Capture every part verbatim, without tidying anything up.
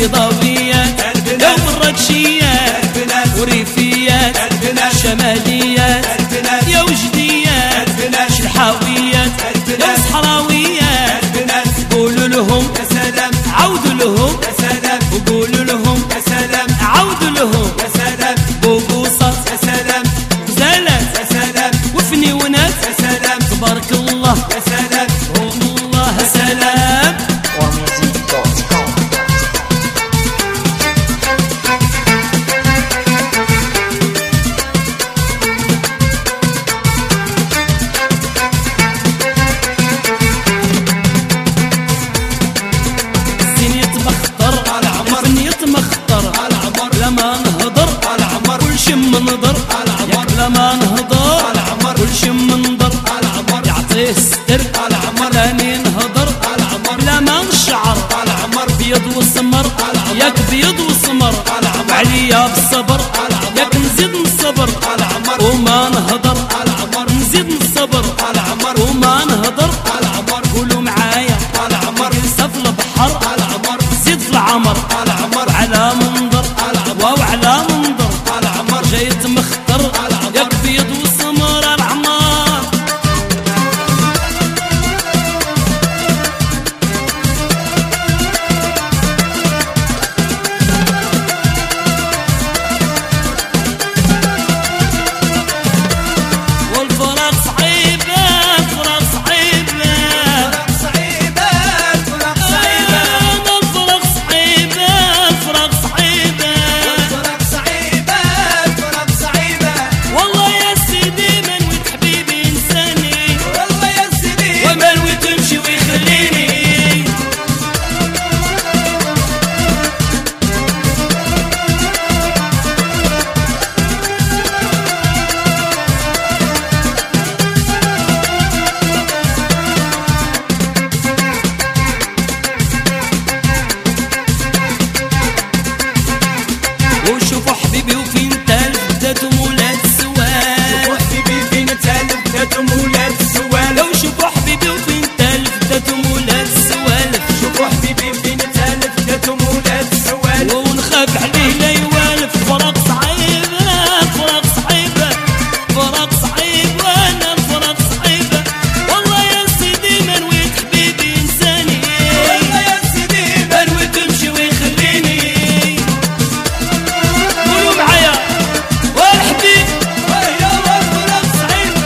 بيضاويات ومراكشيات وريفيات شماليات يا وجديات شلحاويات يا صحراويات قولوا لهم يا سلام عودوا لهم يا سلام وقولوا لهم يا سلام عودوا لهم يا سلام بوبوصات يا سلام زالات يا سلام وفنيونات يا سلام تبارك الله يا سلام والله يا سلام لما نهضر كل شي منظر ياك لما نهضر كل شي منظر يعطيه الستر راني نهضر لما نشعر بيض وسمر ياك بيض وسمر عليا بالصبر ياك نزيد نصبر وما نهضر نزيد نصبر وما نهضر قولوا معايا ننسى في البحر زيد في العمر على منظر واو على منظر جاي تمختر ياك بيض وسمر العمار والفراق صعيبة الفراق صعيبة الفراق صعيبة الفراق صعيبة الفراق صعيبة الفراق صعيبة الفراق صعيبة والله يا سيدي منوي حبيبي انساني والله يا سيدي ومنوي تمشي ويخليني وشوفوا حبيبي وفين تالف بداتهم ولاد السوال شوفوا حبيبي فين تالف بداتهم ولاد السوال لو شوفوا حبيبي وفين تالف بداتهم ولاد السوال شوفوا حبيبي فين تالف بداتهم ولاد السوال ونخاف عليه لا يوالف فراق صعيبة فراق صعيبة فراق صعيبة وانا الفراق صعيبة والله يا سيدي منويت حبيبي انساني والله يا سيدي منوي تمشي ويخليني قولوا معايا والحبيب ويا والفراق صعيبة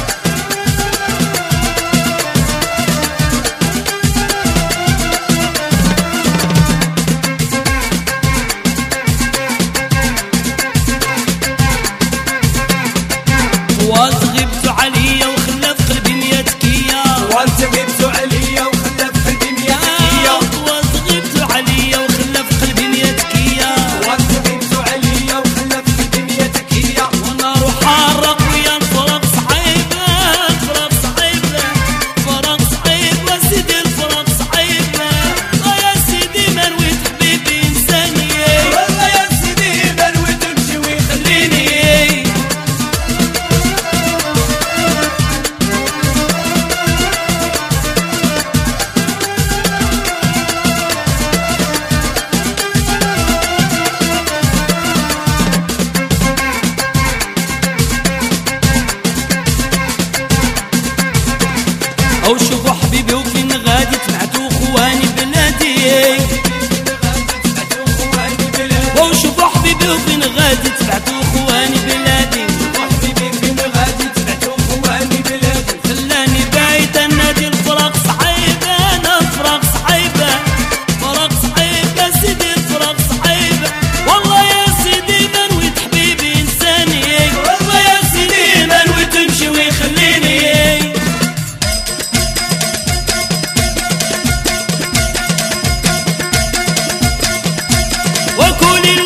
وانت غبتوا عليا وخلى في قلبي مية تكية وانت غبتوا عليا وخلى في قلبي مية تكية وانت غبتوا عليا وخلى في قلبي مية تكية وانت غبتوا عليا وخلى في قلبي مية تكية وانا روح حارق ويا الفراق صعيبة الفراق صعيبة الفراق صعيبة سيدي الفراق صعيبة والله يا سيدي منويت حبيبي انساني والله يا سيدي منويت تمشي ويخليني او شوفوا حبيبي وفين غادي تبعتوا خواني بلادي او شوفوا حبيبي وفين غادي تبعتوا خواني بلادي حبيبي فين غادي تبعتوا خواني بلادي خلاني بايت النادي الفراق صعيبة انا الفراق صعيبة فراق صعيبة سيدي الفراق صعيبة والله يا سيدي منويت حبيبي انساني والله يا سيدي منوي تمشي ويخليني وكل